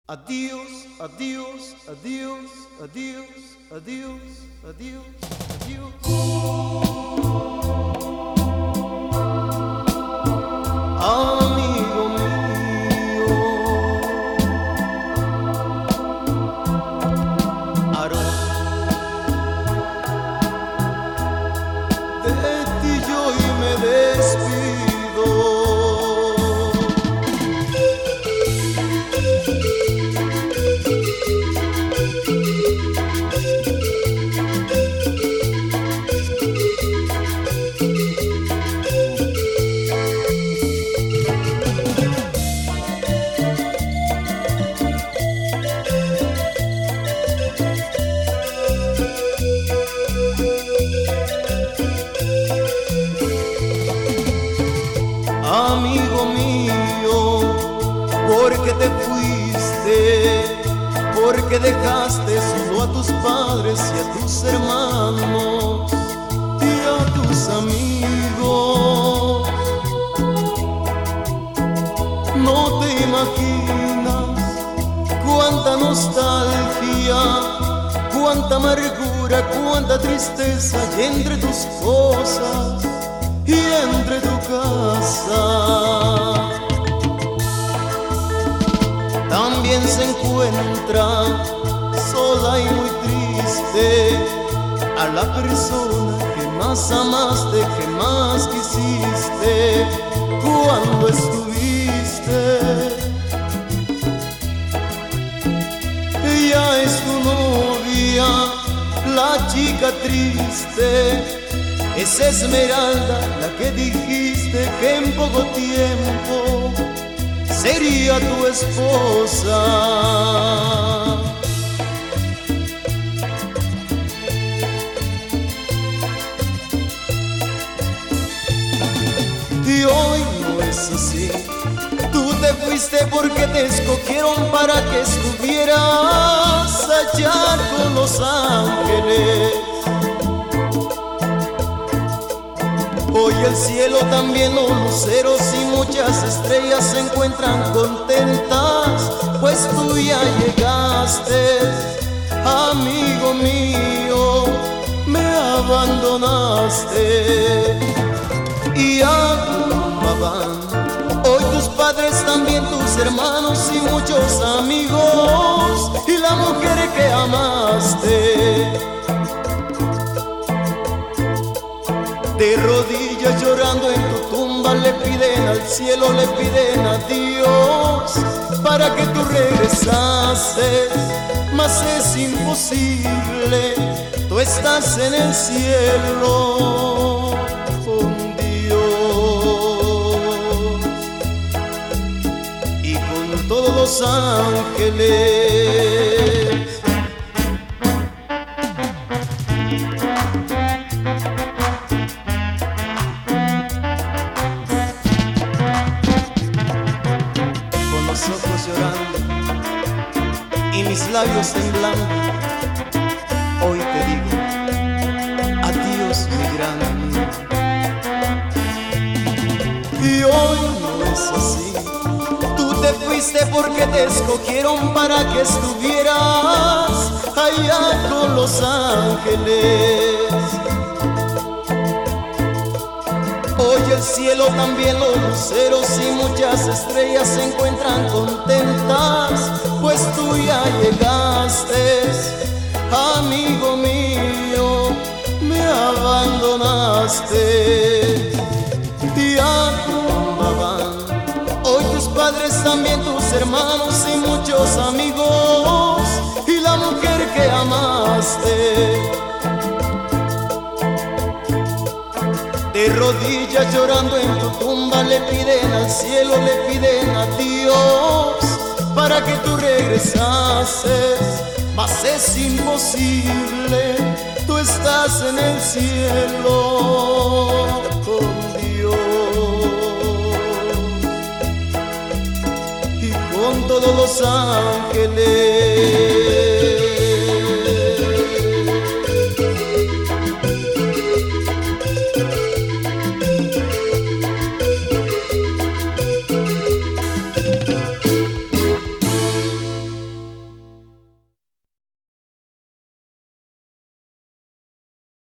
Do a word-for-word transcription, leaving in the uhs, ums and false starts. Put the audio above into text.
Adiós, adiós, adiós, adiós, adiós, adiós, adiós. Amigo mío, Aarón, de ti yo hoy me despido. Amigo mío, porque te fuiste, porque dejaste solo a tus padres y a tus hermanos y a tus amigos. No te imaginas cuánta nostalgia, cuánta amargura, cuánta tristeza hay entre tus cosas y entre tu casa. También se encuentra sola y muy triste a la persona que más amaste, que más quisiste cuando estuviste. Ella es tu novia, la chica triste. Es Esmeralda la que dijiste que en poco tiempo sería tu esposa. Y hoy no es así. Tú te fuiste porque te escogieron para que estuvieras allá con los ángeles. Hoy el cielo también, los luceros y muchas estrellas se encuentran contentas, pues tú ya llegaste, amigo mío, me abandonaste. Y a dónde van hoy tus padres, también tus hermanos y muchos amigos, y la mujer que amaste. De rodillas llorando en tu tumba le piden al cielo, le piden a Dios para que tú regresases, mas es imposible, tú estás en el cielo con Dios y con todos los ángeles. Los ojos llorando y mis labios temblando, hoy te digo adiós, mi gran amigo. Y hoy no es así. Tú te fuiste porque te escogieron para que estuvieras allá con los ángeles. Hoy el cielo también, los luceros y muchas estrellas se encuentran contentas, pues tú ya llegaste, amigo mío, me abandonaste. Y a dónde van hoy tus padres, también tus hermanos y muchos amigos, y la mujer que amaste. De rodillas llorando en tu tumba le piden al cielo, le piden a Dios para que tú regresases, mas es imposible, tú estás en el cielo con Dios y con todos los ángeles.